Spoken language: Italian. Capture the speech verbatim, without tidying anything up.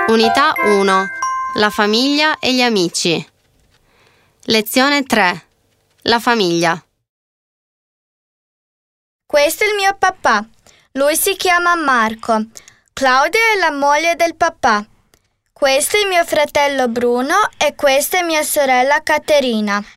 Unità uno. La famiglia e gli amici. Lezione tre. La famiglia. Questo è il mio papà. Lui si chiama Marco. Claudia è la moglie del papà. Questo è mio fratello Bruno e questa è mia sorella Caterina.